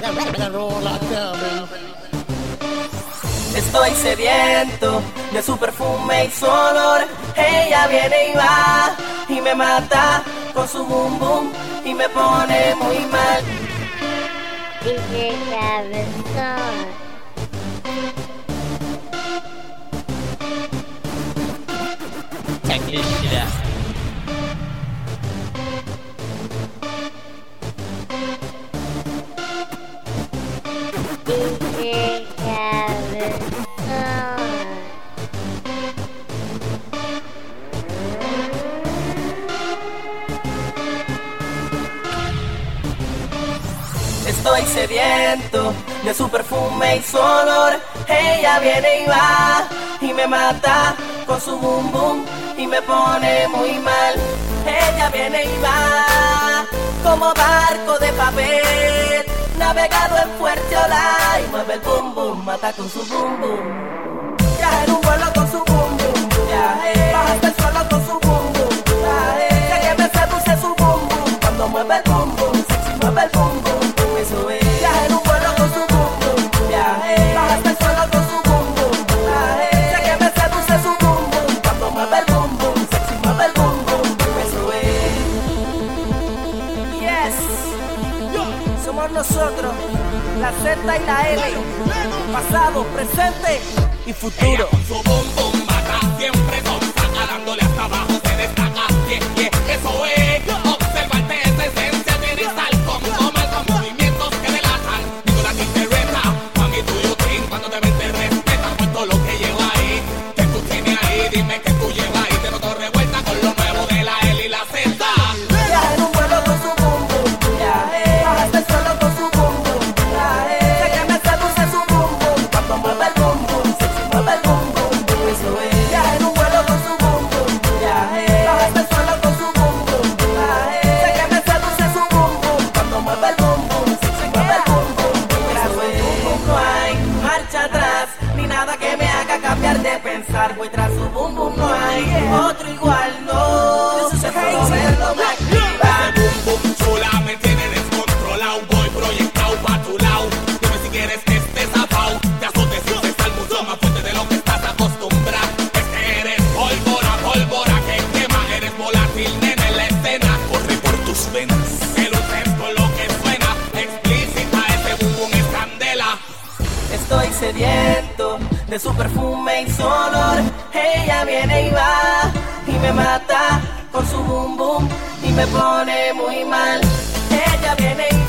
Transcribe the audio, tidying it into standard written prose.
Estoy sediento de su perfume y su olor. Ella viene y va y me mata con su boom boom y me pone muy mal. DJ Cabezón. Check this shit out. DJ Cabezón. Estoy sediento de su perfume y su olor. Ella viene y va y me mata con su boom boom y me pone muy mal. Ella viene y va como barco de papel, navegado en fuerte ola y mueve el boom boom, mata con su boom boom. Viaja en un vuelo con su boom boom, viaje, baja hasta el suelo con su boom boom, viaje, sé que me seduce su boom boom, cuando mueve el boom boom, sexy mueve el boom boom, eso es. Viaja en un vuelo con su boom boom, viaje, baja hasta el suelo con su boom boom, viaje, sé que me seduce su boom boom, cuando mueve el boom boom, sexy mueve el boom boom, eso es. Yes, somos nosotros, la Z y la L, pasado, presente y futuro. Ella con su boom boom mata, siempre saca, dándole hasta abajo se destaca. Eso es, observarte esa esencia, tienes tal como mal con movimientos que delatan. Digo la tintereta, mami do you think, cuando te ven te respetan por todo lo que lleva ahí. Que tú tienes ahí, dime que tú llevas ahí. Te noto revuelta con lo nuevo de la L y la Z. Viaja en un vuelo con su boom boom, viaje, baja hasta el suelo con su boom boom, viaje, sé que me seduce su boom boom, cuando mueve el boom boom, sexy mueve el boom boom, eso es. Viaja en un vuelo con su boom boom, viaje, baja hasta el suelo con su boom boom, viaje, sé que me seduce su boom boom, cuando mueve el boom boom, sexy mueve el boom boom, eso es. No hay marcha atrás, ni nada que me haga cambiar de pensar, voy tras su boom boom, no hay otro igual, no, se puedo verlo, me activa. Ese boom boom chula me tiene descontrolado. Voy proyectado pa' tu lado. Dime si quieres que estés zafao. Te azotes y te sal mucho más fuerte de lo que estás acostumbrado. Es que eres pólvora, pólvora que quema. Eres volátil, nena, en la escena. Corre por tus venas. Que luces con lo que suena. Explícita, ese boom boom es candela. Estoy sediento de su perfume y su olor. Ella viene y va y me mata con su boom boom y me pone muy mal. Ella viene y